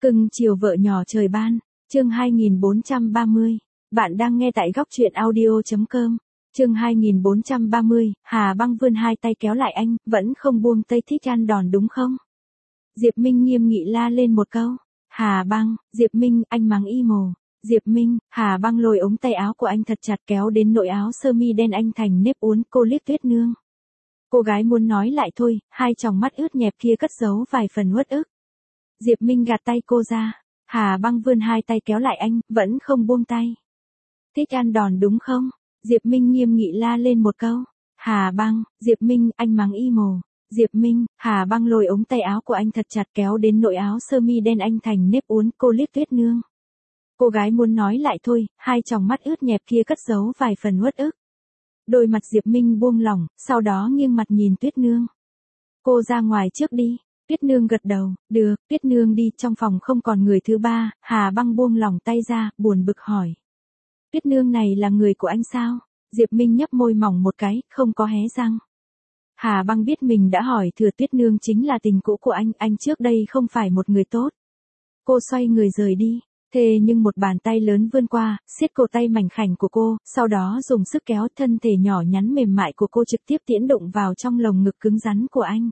Cưng chiều vợ nhỏ trời ban, chương 2430, bạn đang nghe tại góc truyện audio.com, chương 2430, Hà Băng vươn hai tay kéo lại anh, vẫn không buông tay thích ăn đòn đúng không? Diệp Minh nghiêm nghị la lên một câu, Hà Băng, Diệp Minh, anh mắng emo. Diệp Minh, Hà Băng lôi ống tay áo của anh thật chặt kéo đến nội áo sơ mi đen anh thành nếp uốn, cô liếc Tuyết Nương. Cô gái muốn nói lại thôi, hai tròng mắt ướt nhẹp kia cất giấu vài phần uất ức. Diệp Minh gạt tay cô ra, Hà Băng vươn hai tay kéo lại anh, vẫn không buông tay. Thích ăn đòn đúng không? Diệp Minh nghiêm nghị la lên một câu. Hà Băng, Diệp Minh, anh mắng emo. Diệp Minh, Hà Băng lôi ống tay áo của anh thật chặt kéo đến nội áo sơ mi đen anh thành nếp uốn, cô liếc Tuyết Nương. Cô gái muốn nói lại thôi, hai tròng mắt ướt nhẹp kia cất giấu vài phần uất ức. Đôi mặt Diệp Minh buông lỏng, sau đó nghiêng mặt nhìn Tuyết Nương. Cô ra ngoài trước đi. Tuyết Nương gật đầu, được, Tuyết Nương đi, trong phòng không còn người thứ ba, Hà Băng buông lỏng tay ra, buồn bực hỏi. Tuyết Nương này là người của anh sao? Diệp Minh nhấp môi mỏng một cái, không có hé răng. Hà Băng biết mình đã hỏi thừa Tuyết Nương chính là tình cũ của anh trước đây không phải một người tốt. Cô xoay người rời đi, thế nhưng một bàn tay lớn vươn qua, siết cổ tay mảnh khảnh của cô, sau đó dùng sức kéo thân thể nhỏ nhắn mềm mại của cô trực tiếp tiễn đụng vào trong lồng ngực cứng rắn của anh.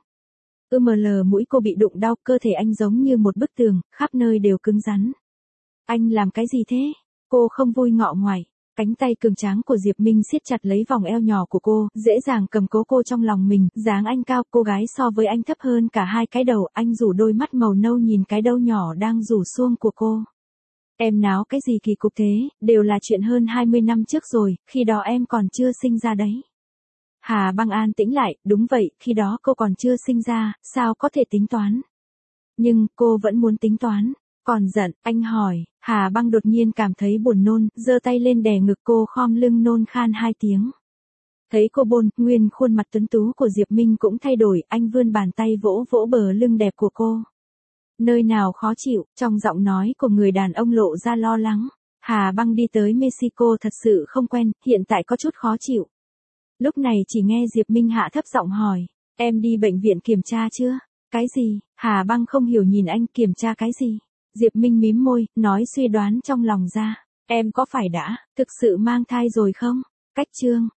Mũi cô bị đụng đau, cơ thể anh giống như một bức tường, khắp nơi đều cứng rắn. Anh làm cái gì thế? Cô không vui ngọ ngoại. Cánh tay cường tráng của Diệp Minh siết chặt lấy vòng eo nhỏ của cô, dễ dàng cầm cố cô trong lòng mình, dáng anh cao, cô gái so với anh thấp hơn cả hai cái đầu, anh rủ đôi mắt màu nâu nhìn cái đầu nhỏ đang rủ xuông của cô. Em náo cái gì kỳ cục thế, đều là chuyện hơn 20 năm trước rồi, khi đó em còn chưa sinh ra đấy. Hà Băng an tĩnh lại, đúng vậy, khi đó cô còn chưa sinh ra, sao có thể tính toán. Nhưng, cô vẫn muốn tính toán. Còn giận, anh hỏi, Hà Băng đột nhiên cảm thấy buồn nôn, giơ tay lên đè ngực cô khom lưng nôn khan 2 tiếng. Thấy cô bôn, nguyên khuôn mặt tuấn tú của Diệp Minh cũng thay đổi, anh vươn bàn tay vỗ vỗ bờ lưng đẹp của cô. Nơi nào khó chịu, trong giọng nói của người đàn ông lộ ra lo lắng. Hà Băng đi tới Mexico thật sự không quen, hiện tại có chút khó chịu. Lúc này chỉ nghe Diệp Minh hạ thấp giọng hỏi, em đi bệnh viện kiểm tra chưa? Cái gì? Hà Băng không hiểu nhìn anh, kiểm tra cái gì? Diệp Minh mím môi, nói suy đoán trong lòng ra, em có phải đã thực sự mang thai rồi không? Cách chương